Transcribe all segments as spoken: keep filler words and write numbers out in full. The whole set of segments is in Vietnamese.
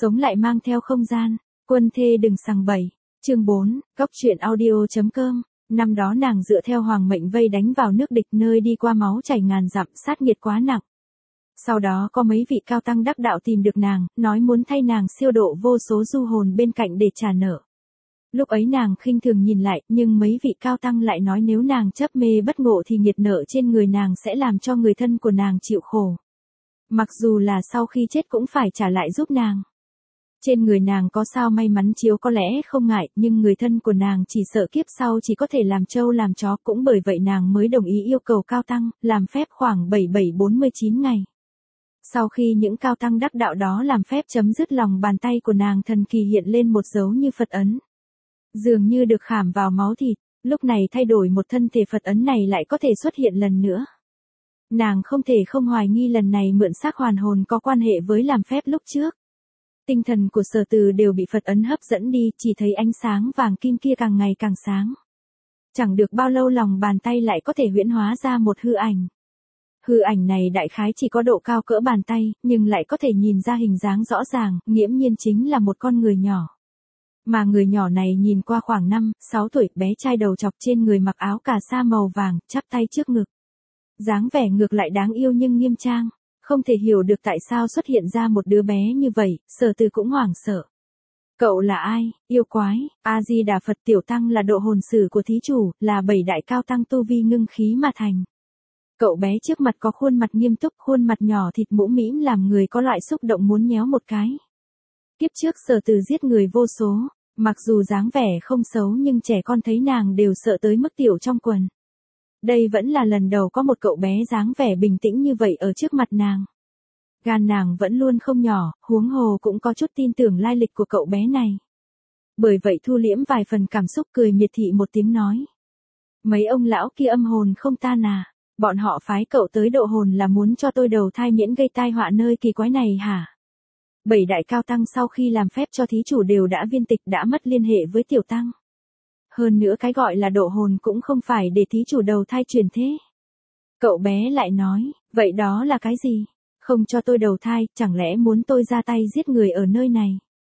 Sống lại mang theo không gian, quân thê đừng sằng bậy. Chương bốn, Góc truyện audio.com. Năm đó nàng dựa theo hoàng mệnh vây đánh vào nước địch nơi đi qua máu chảy ngàn dặm, sát nghiệt quá nặng. Sau đó có mấy vị cao tăng đắc đạo tìm được nàng, nói muốn thay nàng siêu độ vô số du hồn bên cạnh để trả nợ. Lúc ấy nàng khinh thường nhìn lại, nhưng mấy vị cao tăng lại nói nếu nàng chấp mê bất ngộ thì nghiệt nợ trên người nàng sẽ làm cho người thân của nàng chịu khổ. Mặc dù là sau khi chết cũng phải trả lại giúp nàng. Trên người nàng có sao may mắn chiếu có lẽ không ngại, nhưng người thân của nàng chỉ sợ kiếp sau chỉ có thể làm trâu làm chó, cũng bởi vậy nàng mới đồng ý yêu cầu cao tăng, làm phép khoảng bảy bảy bốn mươi chín ngày. Sau khi những cao tăng đắc đạo đó làm phép chấm dứt, lòng bàn tay của nàng thần kỳ hiện lên một dấu như Phật ấn. Dường như được khảm vào máu thịt, lúc này thay đổi một thân thể Phật ấn này lại có thể xuất hiện lần nữa. Nàng không thể không hoài nghi lần này mượn xác hoàn hồn có quan hệ với làm phép lúc trước. Tinh thần của Sở Từ đều bị Phật ấn hấp dẫn đi, chỉ thấy ánh sáng vàng kim kia càng ngày càng sáng. Chẳng được bao lâu lòng bàn tay lại có thể huyễn hóa ra một hư ảnh. Hư ảnh này đại khái chỉ có độ cao cỡ bàn tay, nhưng lại có thể nhìn ra hình dáng rõ ràng, nghiễm nhiên chính là một con người nhỏ. Mà người nhỏ này nhìn qua khoảng năm, sáu tuổi, bé trai đầu chọc, trên người mặc áo cà sa màu vàng, chắp tay trước ngực. Dáng vẻ ngược lại đáng yêu nhưng nghiêm trang. Không thể hiểu được tại sao xuất hiện ra một đứa bé như vậy, Sở Từ cũng hoảng sợ. Cậu là ai, yêu quái? A-di-đà Phật. Tiểu tăng là độ hồn sử của thí chủ, là bảy đại cao tăng tu vi ngưng khí mà thành. Cậu bé trước mặt có khuôn mặt nghiêm túc, khuôn mặt nhỏ thịt mũm mĩm làm người có loại xúc động muốn nhéo một cái. Kiếp trước Sở Từ giết người vô số, mặc dù dáng vẻ không xấu nhưng trẻ con thấy nàng đều sợ tới mức tiểu trong quần. Đây vẫn là lần đầu có một cậu bé dáng vẻ bình tĩnh như vậy ở trước mặt nàng. Gan nàng vẫn luôn không nhỏ, huống hồ cũng có chút tin tưởng lai lịch của cậu bé này. Bởi vậy thu liễm vài phần cảm xúc, cười miệt thị một tiếng nói. Mấy ông lão kia âm hồn không tan à, bọn họ phái cậu tới độ hồn là muốn cho tôi đầu thai miễn gây tai họa nơi kỳ quái này hả? Bảy đại cao tăng sau khi làm phép cho thí chủ đều đã viên tịch, đã mất liên hệ với tiểu tăng. Hơn nữa cái gọi là độ hồn cũng không phải để thí chủ đầu thai chuyển thế. Cậu bé lại nói, vậy đó là cái gì? Không cho tôi đầu thai, chẳng lẽ muốn tôi ra tay giết người ở nơi này?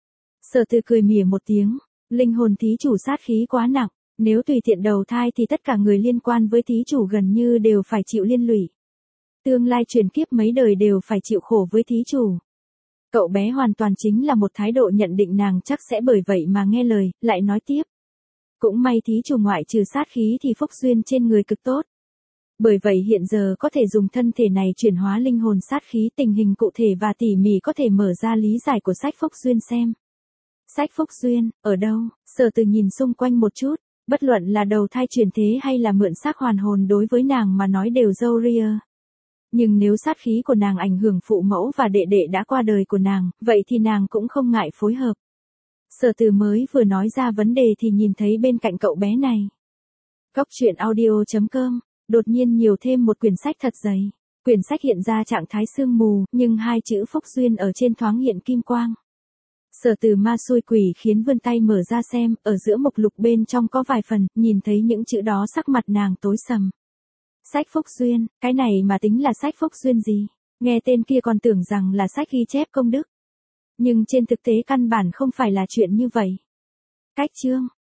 Sở Từ cười mỉa một tiếng, linh hồn thí chủ sát khí quá nặng, nếu tùy tiện đầu thai thì tất cả người liên quan với thí chủ gần như đều phải chịu liên lụy. Tương lai truyền kiếp mấy đời đều phải chịu khổ với thí chủ. Cậu bé hoàn toàn chính là một thái độ nhận định nàng chắc sẽ bởi vậy mà nghe lời, lại nói tiếp. Cũng may thí chủ ngoại trừ sát khí thì phúc duyên trên người cực tốt. Bởi vậy hiện giờ có thể dùng thân thể này chuyển hóa linh hồn sát khí, tình hình cụ thể và tỉ mỉ có thể mở ra lý giải của sách phúc duyên xem. Sách phúc duyên, ở đâu? Sở Từ nhìn xung quanh một chút, bất luận là đầu thai chuyển thế hay là mượn xác hoàn hồn đối với nàng mà nói đều râu ria. Nhưng nếu sát khí của nàng ảnh hưởng phụ mẫu và đệ đệ đã qua đời của nàng, vậy thì nàng cũng không ngại phối hợp. Sở Từ mới vừa nói ra vấn đề thì nhìn thấy bên cạnh cậu bé này. Góc truyện audio.com, đột nhiên nhiều thêm một quyển sách thật dày. Quyển sách hiện ra trạng thái sương mù, nhưng hai chữ phúc duyên ở trên thoáng hiện kim quang. Sở Từ ma xui quỷ khiến vươn tay mở ra xem, ở giữa mục lục bên trong có vài phần, nhìn thấy những chữ đó sắc mặt nàng tối sầm. Sách phúc duyên, cái này mà tính là sách phúc duyên gì? Nghe tên kia còn tưởng rằng là sách ghi chép công đức. Nhưng trên thực tế căn bản không phải là chuyện như vậy. Cách chương,